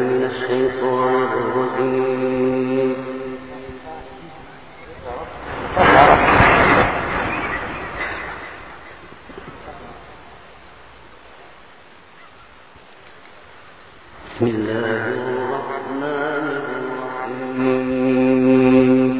من الشيطان الرجيم. بسم الله الرحمن الرحيم.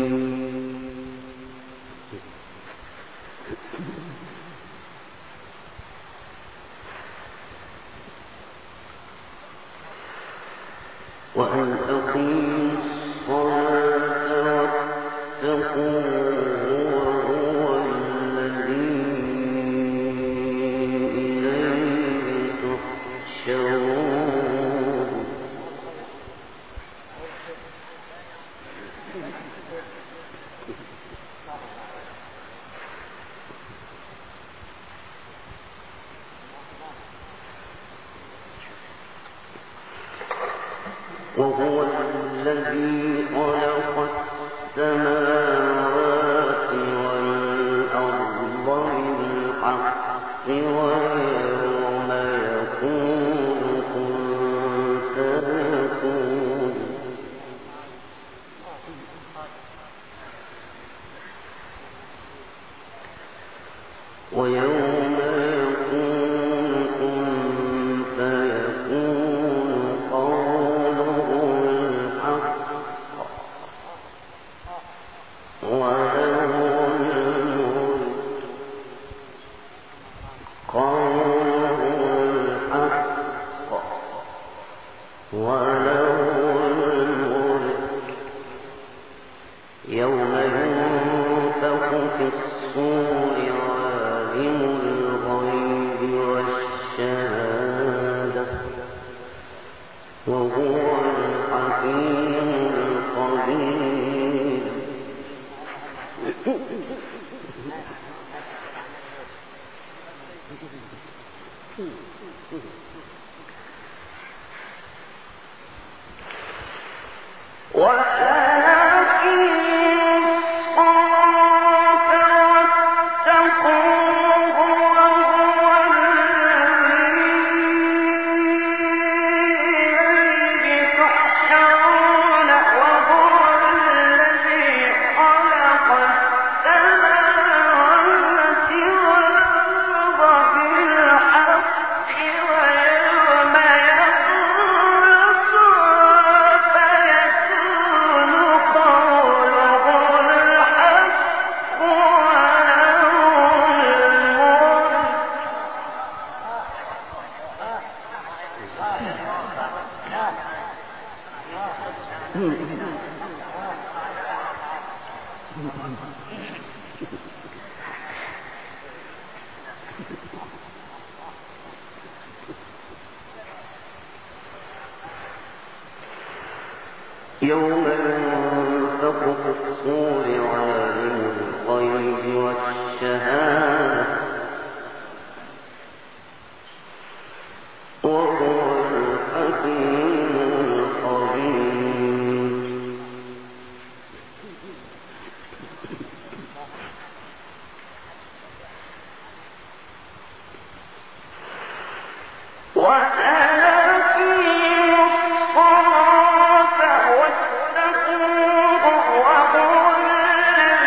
وأن أقيموا الصلاة واتقوه وهو الذي إليه تحشرون. وهو الذي خلق السماوات والأرض بالحق ويوم يقول كن فيكون ويوم يقول كن فيكون قوله الحق وله الملك قوله الحق وله الملك يوم ينفخ في الصور عالم الغيب والشهادة وهو الحكيم الخبير. يوم ينفخ في الصور عالم الغيب والشهادة وهو الحكيم الخبير. وَأَقِيمُوا الصَّلَاةَ وَاتَّقُوهُ وَهُوَ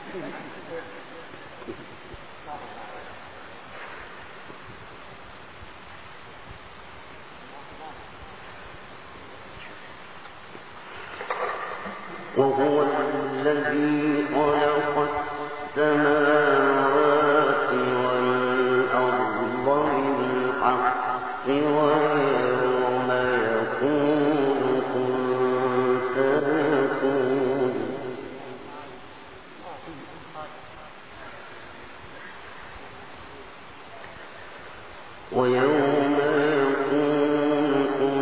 وهو الذي خلق السماوات والأرض بالحق ويوم يقول كن فيكون ويوم يقول كن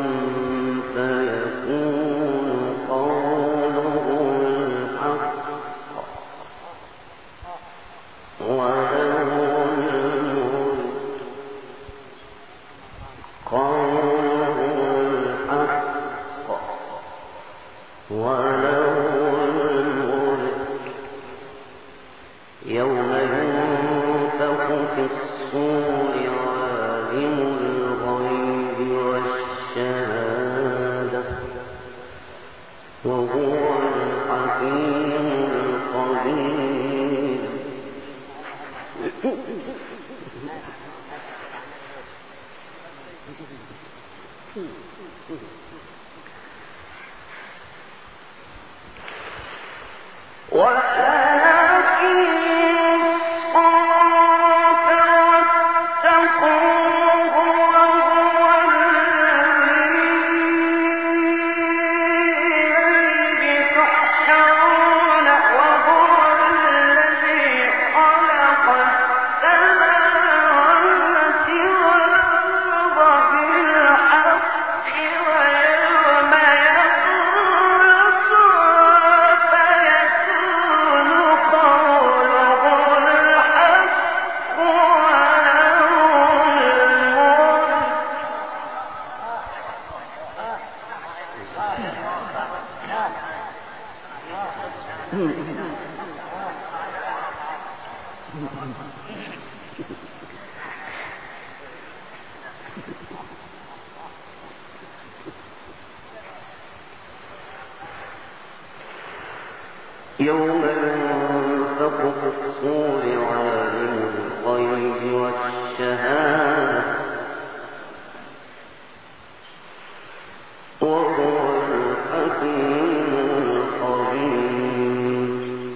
فيكون قوله الحق وله الملك قوله الحق وله الملك يوم ينفخ في الصور عالم الغيب والشهادة وهو الحكيم الخبير يوم ينفخ في الصور عالم الغيب والشهادة وهو الحكيم الخبير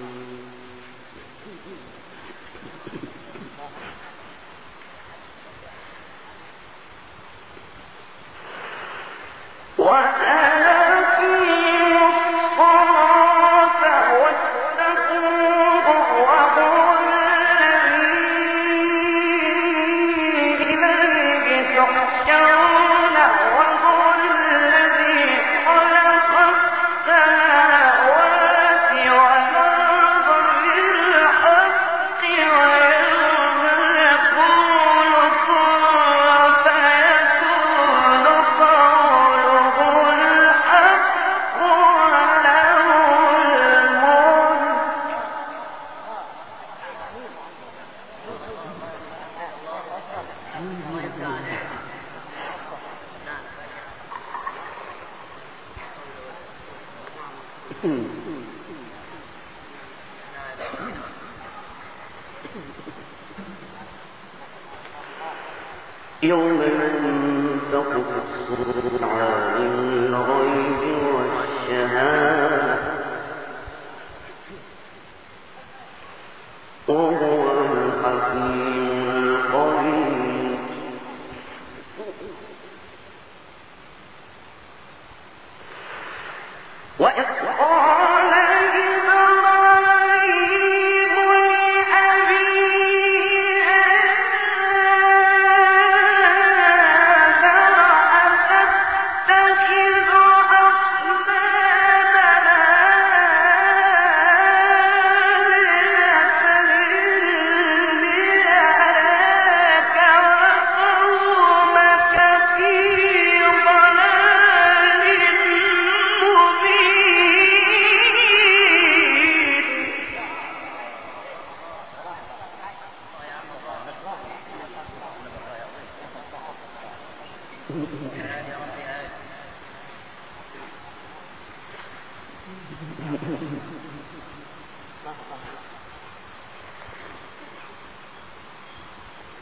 يوم ينفخ في الصور عالم الغيب والشهادة وهو الحكيم الخبير وإذ قال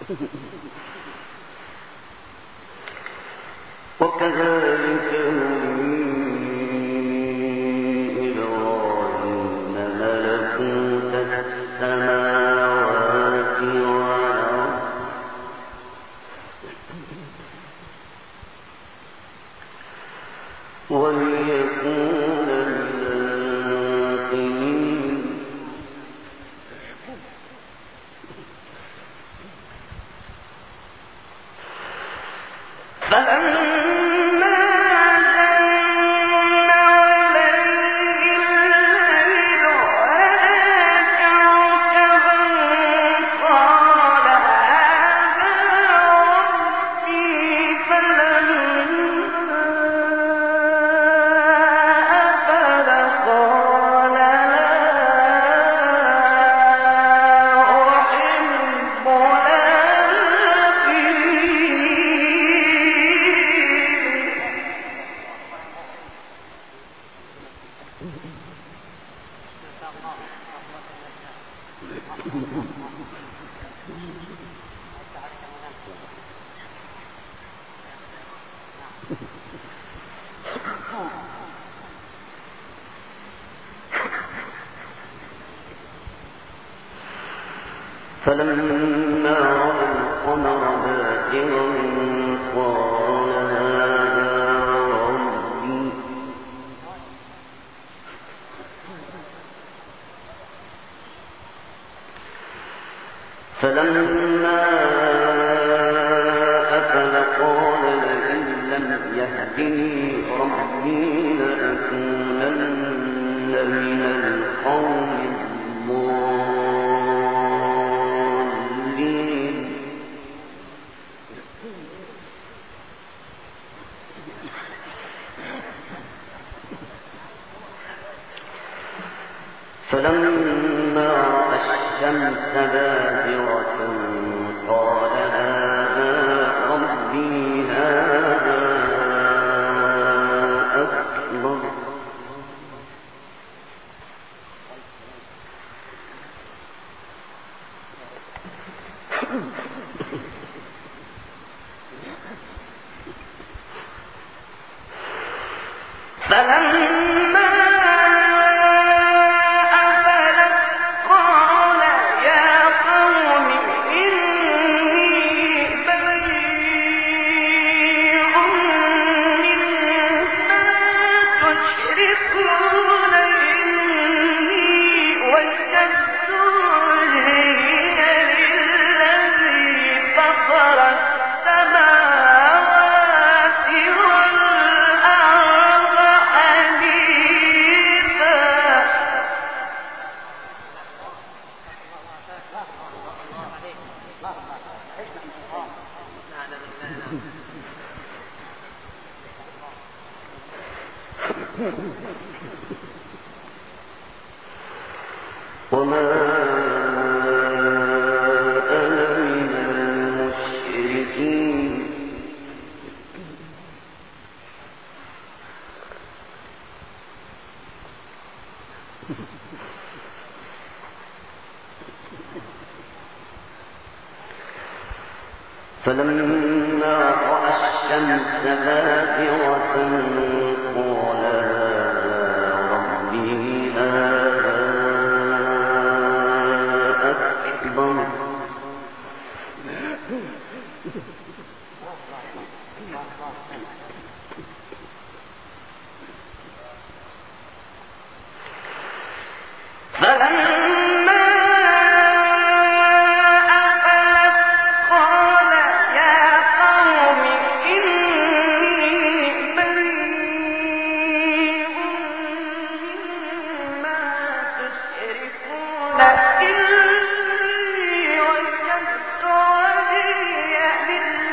وكذلك نري إبراهيم ملكوت السماوات والأرض وليكون من الموقنين فلما رأى القمر بازغا قال هذا ربي فلما أفل قال لئن لم يهدني ربي لأكونن من القوم الضالين فلما رأى الشمس بازغة قال هذا ربي هذا أكبر فلما أفلت قال يا قوم إني بريء مما تشركون إني وجهت وجهي للذي فطر السماوات والأرض حنيفا وما أنا من المشركين فلما رأى الشمس بازغة قال هذا ربي هذا أكبر فلما أفلت قال يا قوم إني بريء مما تشركون إني وجهت وجهي لله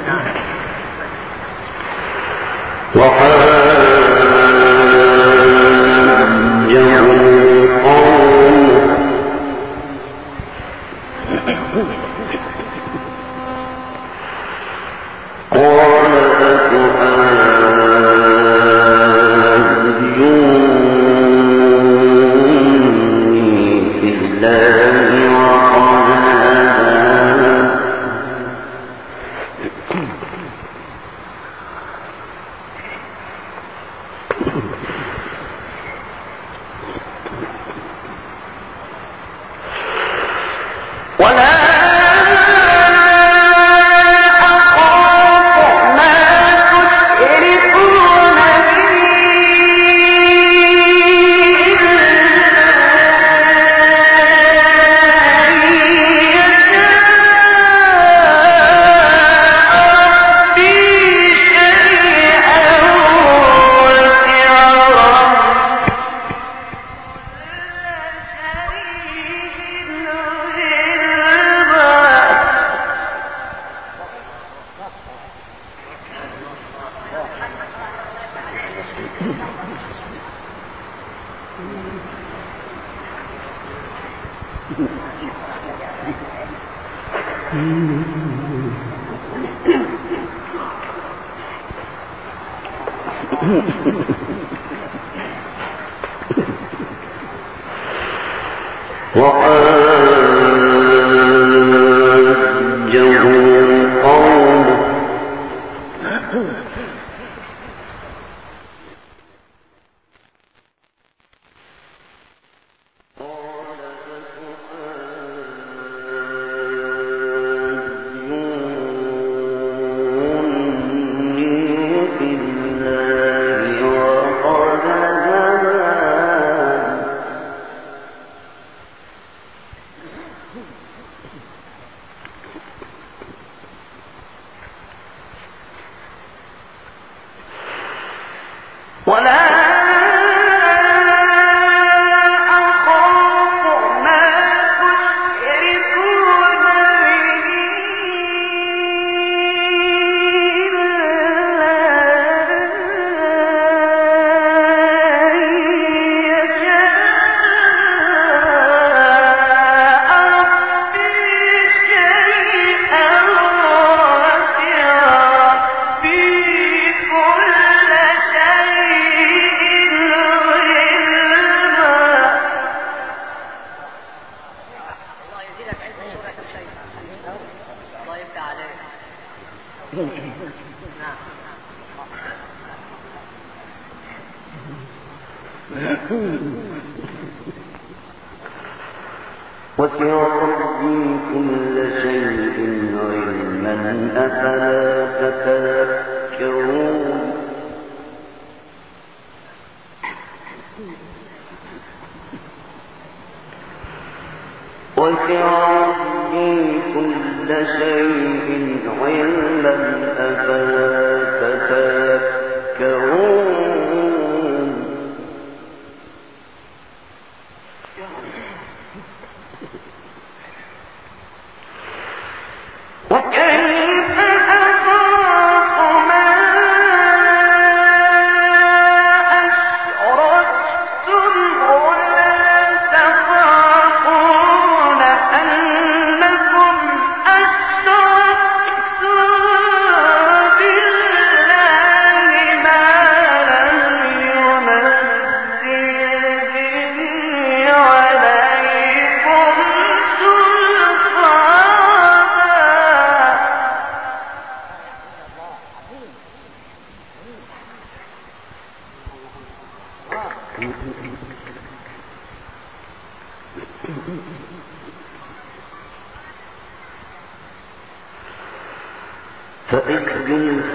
فإذ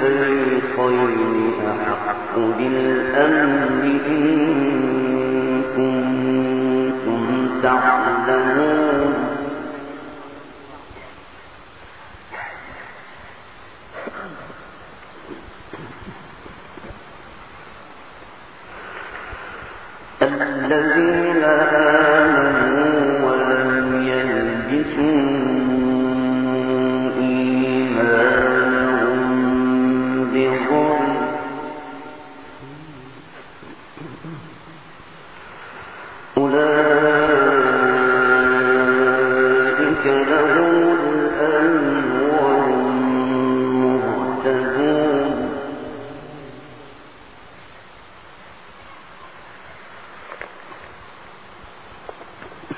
الفريقين أحق بالأمن إن كنتم تعلمون الذين آمنوا ولم يلبسوا إيمانهم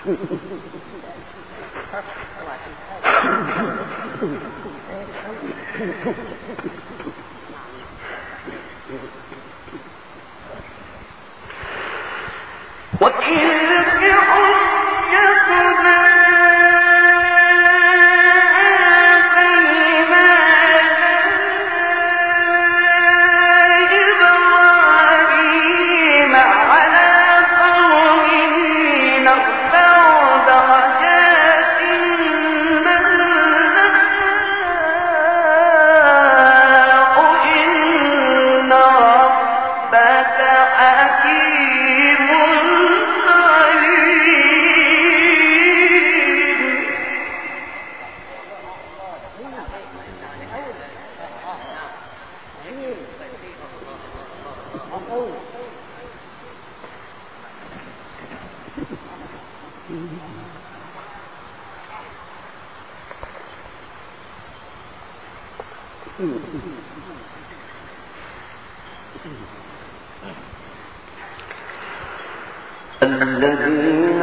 الذين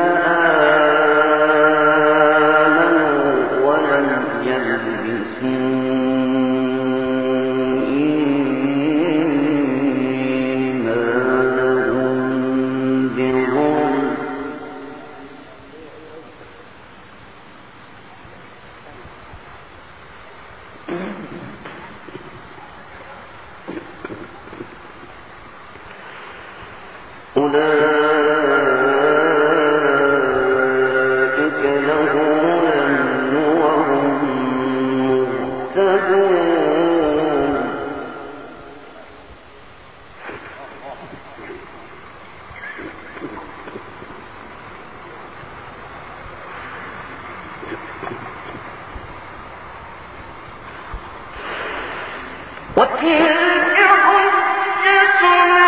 آمنوا ولم يلبسوا إيمانهم بظلم أولئك لهم الأمن وهم مهتدون وتلك حجتنا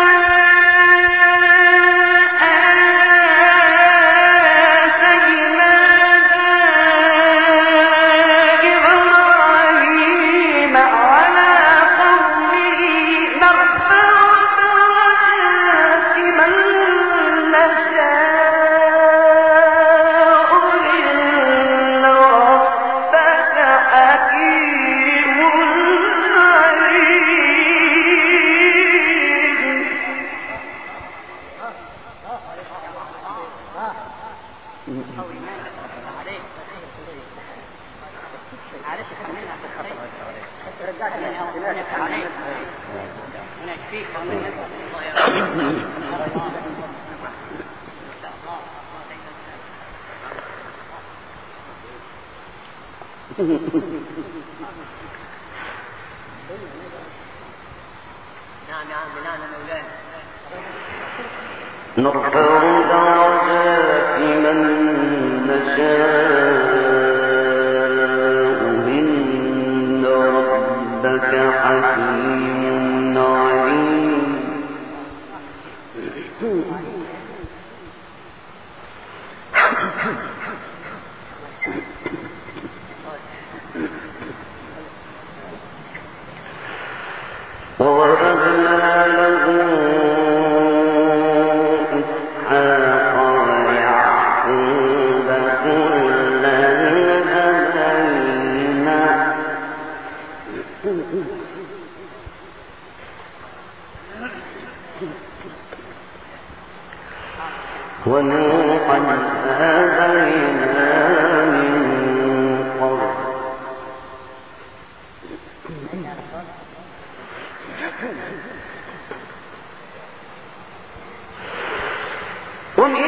نرفع درجات من نشاء إن ربك حكيم عليم ووهبنا له إسحاق ويعقوب كلا هدينا ونوحا هدينا من قبل ومن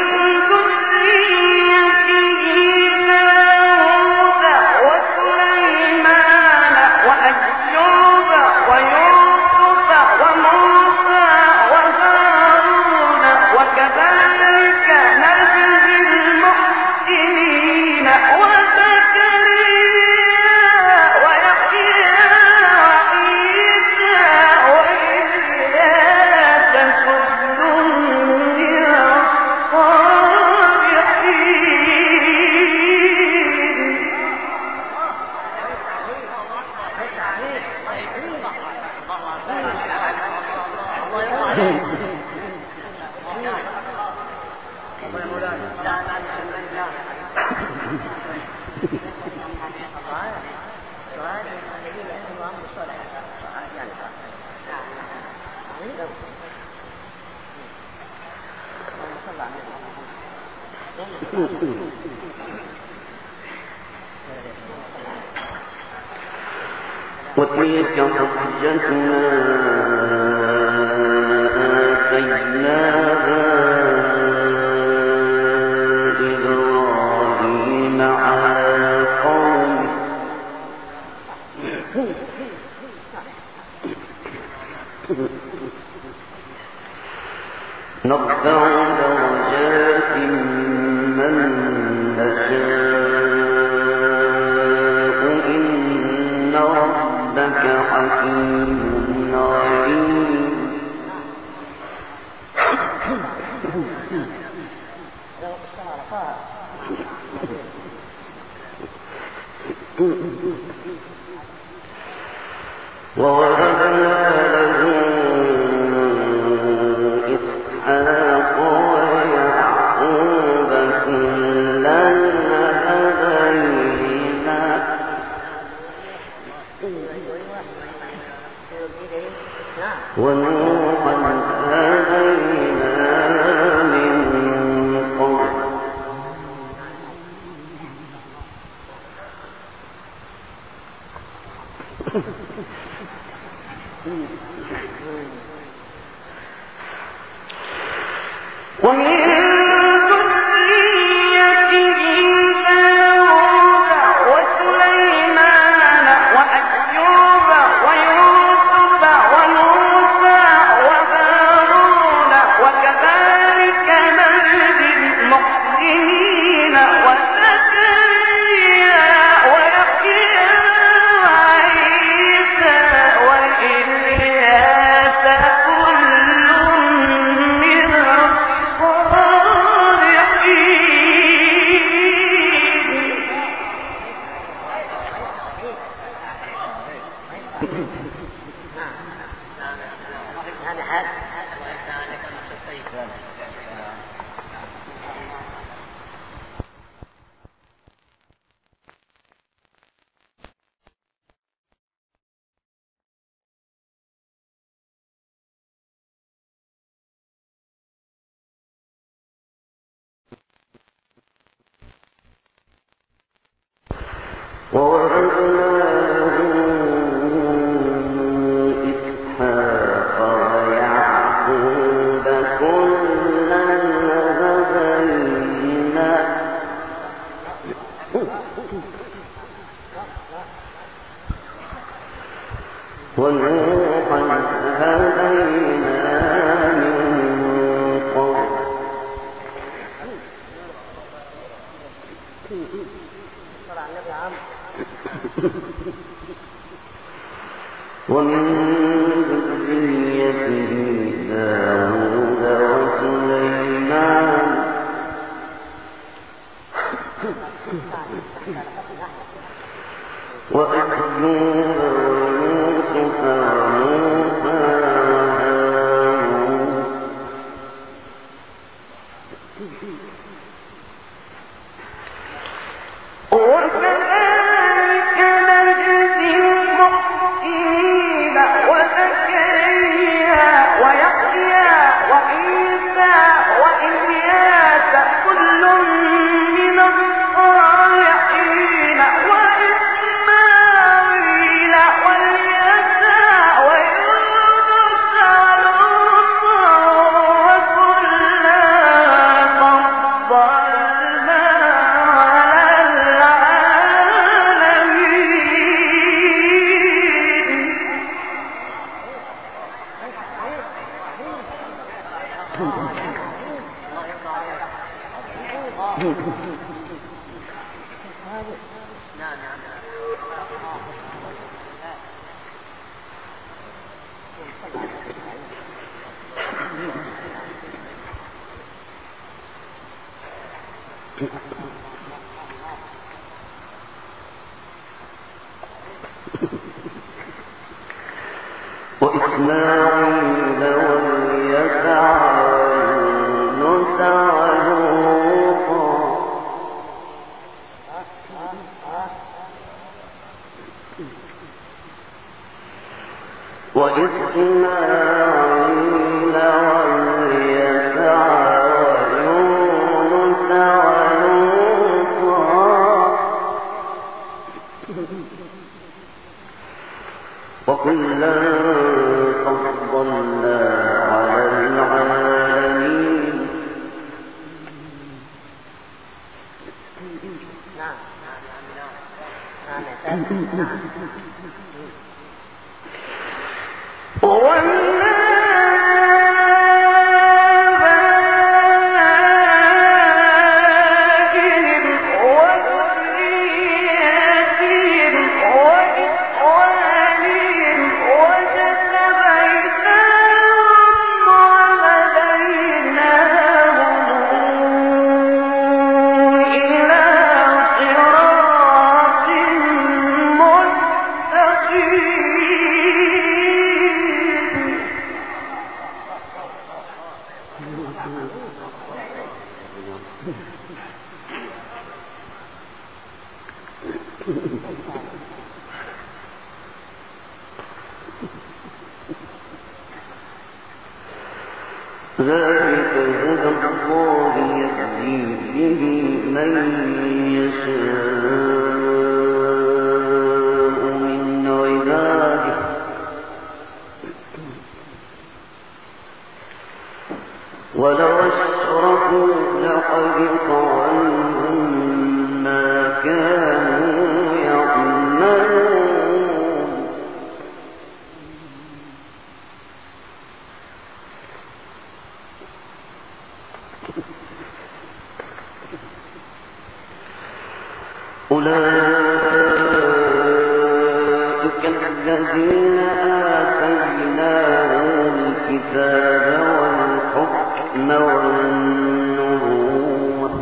ذريته داود وسليمان وأيوب ويوسف وموسى وهارون وكذلك نجزي المحسنين وزكريا ويحيى وعيسى وإلياس كل من الصالحين وتلك حجتنا آتيناها إبراهيم على قومه نرفع درجات من نشاء إن ربك حكيم عليم ووهبنا له إسحاق ويعقوب كلا هدينا ونوحا هدينا من قبل ومن ذريته داود وسليمان وأيوب ويوسف وموسى وهارون وكذلك نجزي المحسنين وزكريا ويحيى وعيسى وإلياس كل من ووهبنا له إسحاق ويعقوب كلا هدينا ونوحا هدينا من قبل ومن ذريته داود وسليمان وأيوب ويوسف وموسى وكذلك نجزي المحسنين وزكريا ويحيى وعيسى وإلياس كل من الصالحين وإسماعيل واليسع ويونس ولوطا وكلا فضلنا على وإسماعيل واليسع ويونس ولوطا وإسماعيل واليسع ويونس ولوطا وكلا فضلنا على العالمين. ذلك هدى الله يهدي به من يشاء من عباده ولو أشركوا لحبط عنهم ما كانوا يعملون. أولئك الذين آتيناهم الكتاب والحكم والنبوة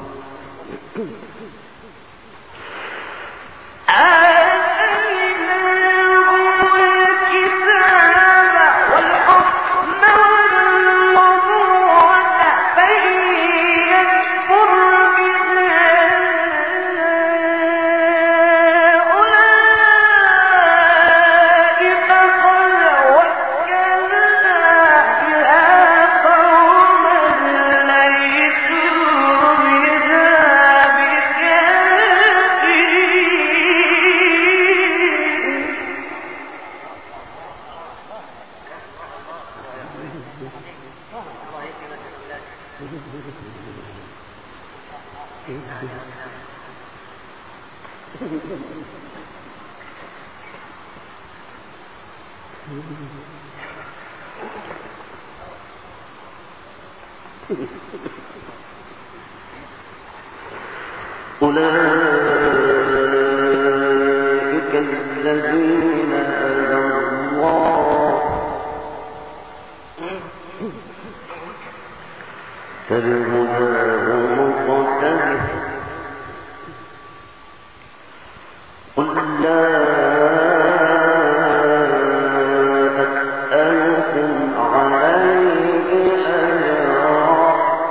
أولئك الذين هدى الله فبهداه مقتدر قل لا أسألكم عليه أجرا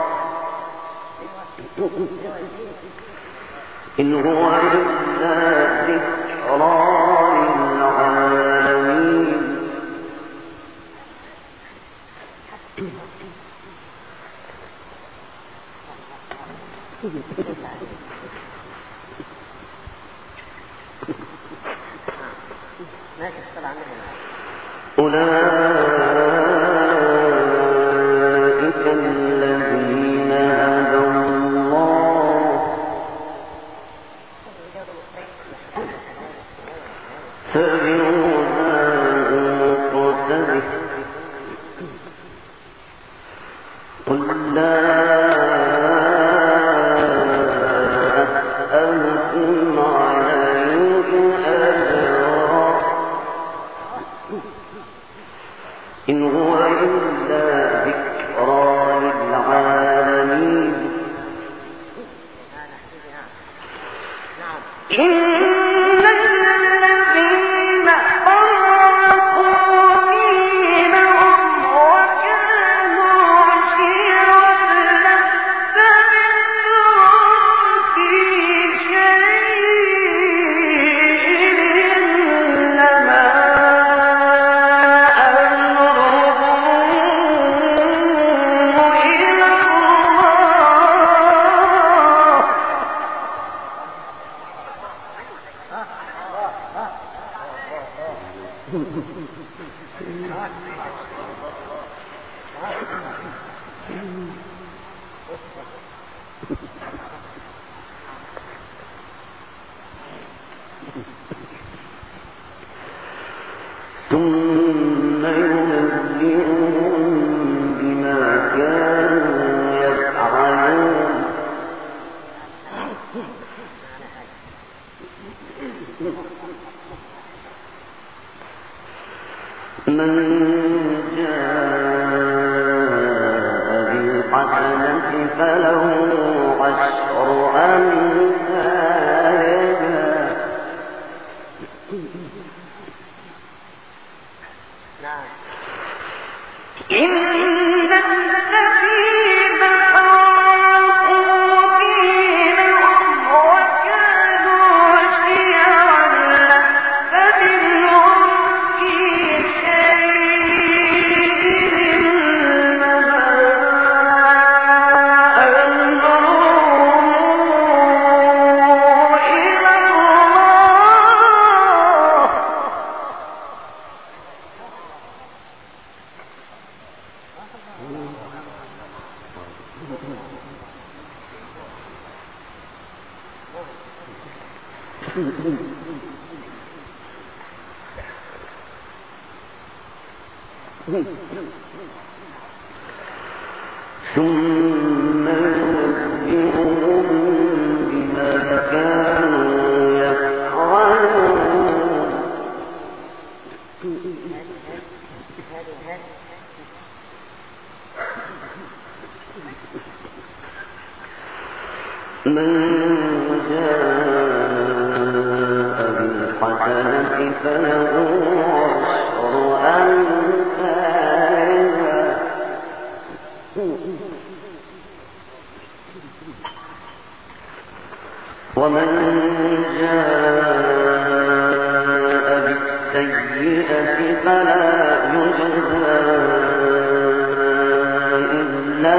إن هو إلا ذكرى للعالمين. أولئك الذين هدى الله فبهداه مقتدر قل لا أسألكم عليه أجرا إن هو إلا ذكرى للعالمين. إن الذين ثم ينبئهم بما كانوا يفعلون من جاء بالحسنة فله عشر أمثالها إن الذين فرقوا دينهم وكانوا شيعا لست منهم في شيء إنما أمرهم إلى الله. ثم ينبئهم بما كانوا يفعلون من جاء بالحسنة فله عشر أمثالها ومن جاء بالسيئة فلا يجزى إلا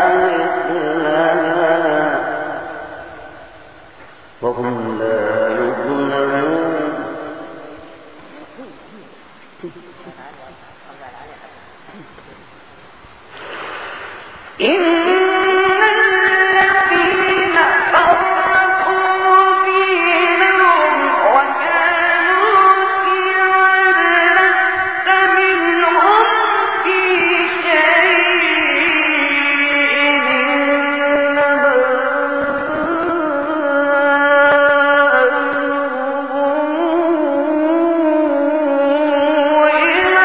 مثلها وهم لا يظلمون إن الذين فرقوا دينهم وكانوا شيعا لست منهم في شيء إنما أمرهم إلى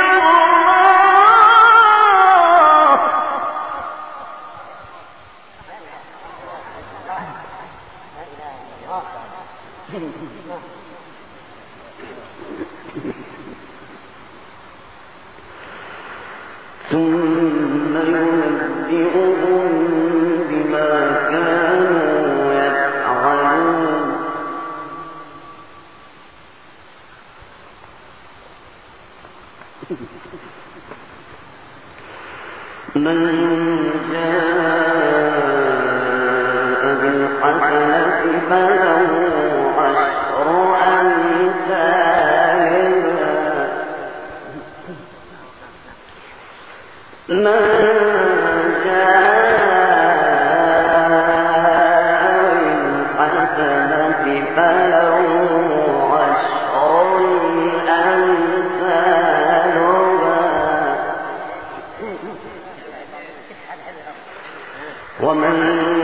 ثم ينبئهم بما كانوا يفعلون من جاء بالحسنة فله عشر أمثالها من جاء بالحسنة فله عشر أمثالها ومن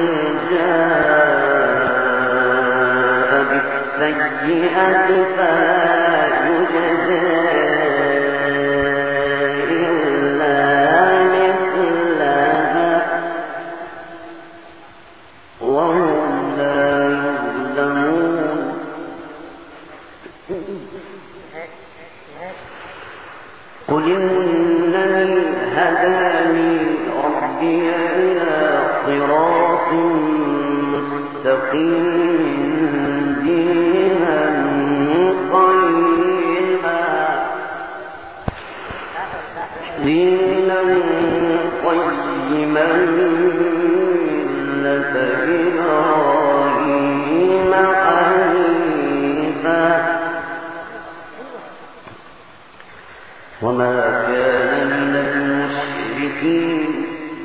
جاء بالسيئة فلا يجزى إلا مثلها وهم لا يظلمون قل إنني هداني ربي إلى صراط مستقيم دينا قيما ملة إبراهيم حنيفا وما كان من المشركين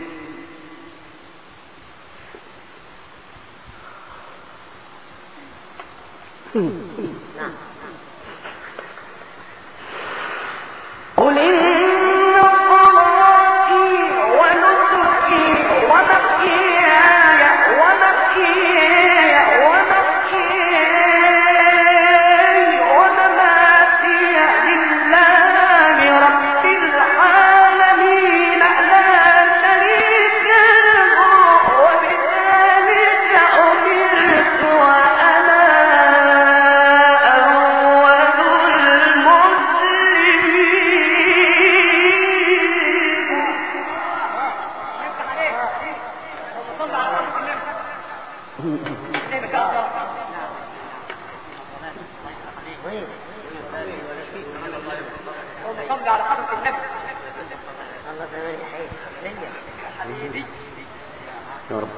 قل إن صلاتي ونسكي ومحياي ومماتي لله رب العالمين لا شريك له وبذلك أمرت وأنا صلى على حضرة النبي. الله حبيبي يا رب.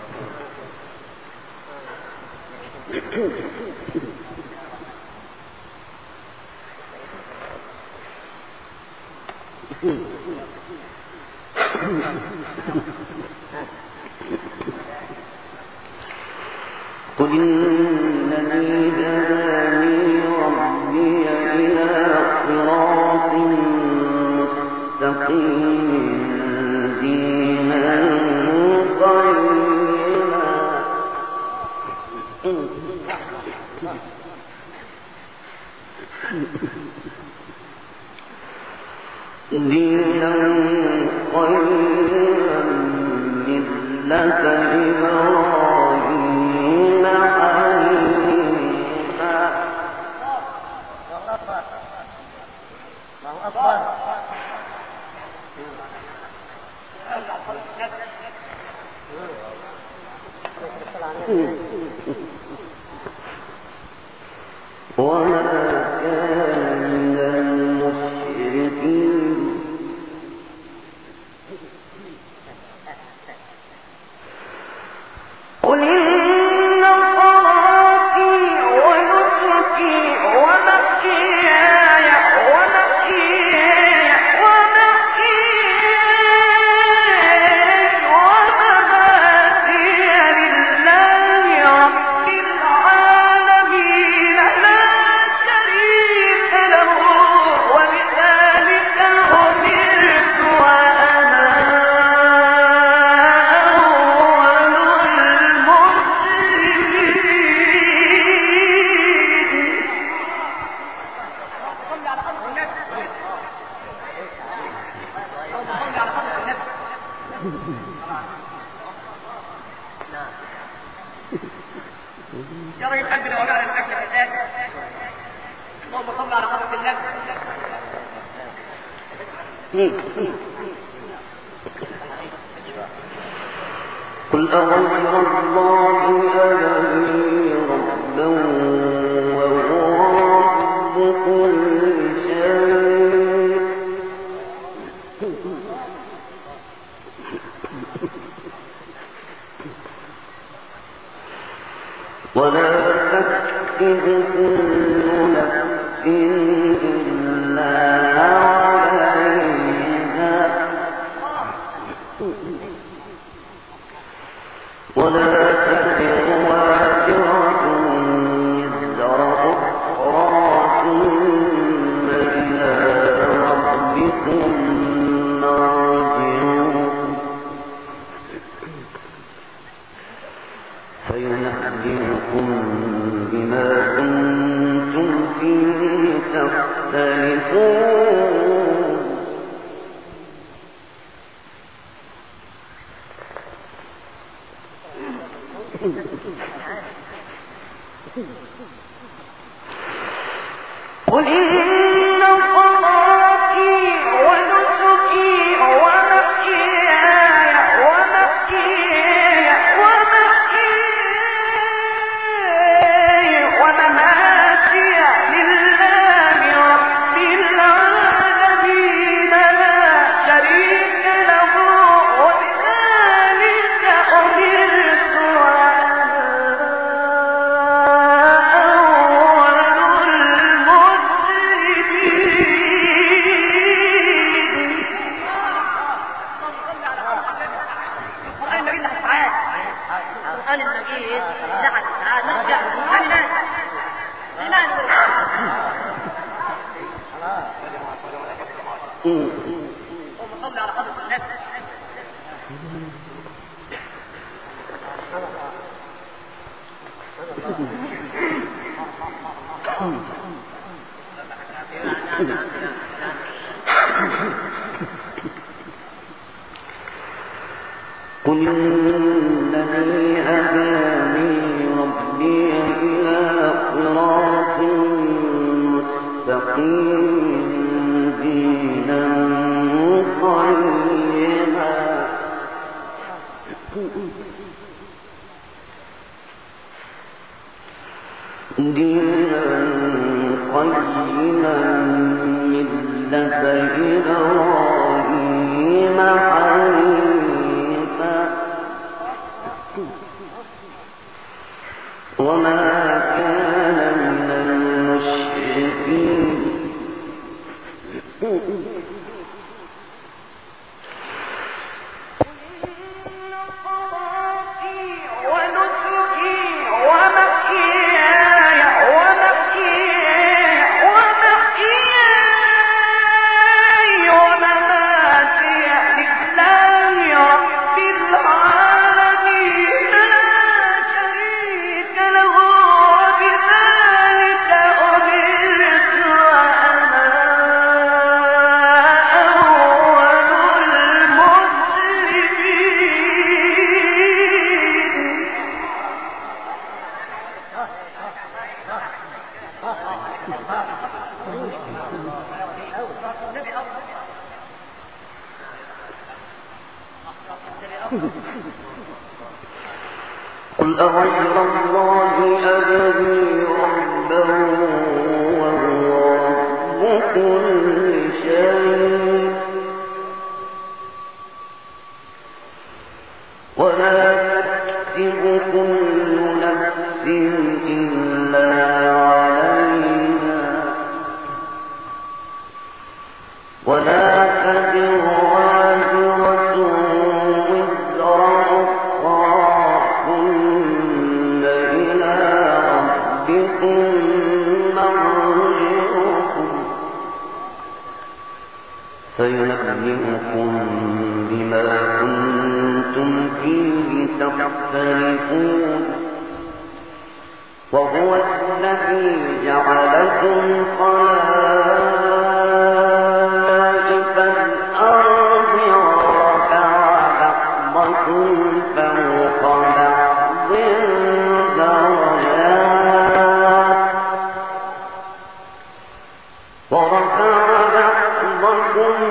قل إنني هداني ربي إلى صراط مستقيم دينا قيما ملة إبراهيم حنيفا. الله أكبر. وما كان من المشركين قل إن صلاتي ونسكي ومحياي ومماتي لله رب العالمين لا شريك له وبذلك أمرت وأنا يا راجل حقنا وقعنا الاكل في الآن. اللهم صل على حضرة النبي. قل أغير الله أبغي ربا وهو رب كل شيء ولا تكسب كل نفس إلا عليها ولا تزر وازرة وزر أخرى ثم إلى ربكم مرجعكم فينبئكم بما كنتم فيه تختلفون. قل إن صلاتي ونسكي ومحياي ومماتي لله رب العالمين لا شريك له وبذلك أمرت وأنا أول المسلمين. اللهم صل على حضرة النبي. قل إنني هداني ربي إلى صراط مستقيم دينا قيما ملة إبراهيم حنيفا وما كان من المشركين قل أغير الله أبغي ربا وهو رب كل شيء ولا تكسب كل نفس إلا عليها ولا تزر وازرة وزر أخرى ثم إلى ربكم مرجعكم فينبئكم بما كنتم فيه تختلفون وهو الذي جعلكم خلائف الأرض ورفع بعضكم فوق بعض درجات ورفع بعضكم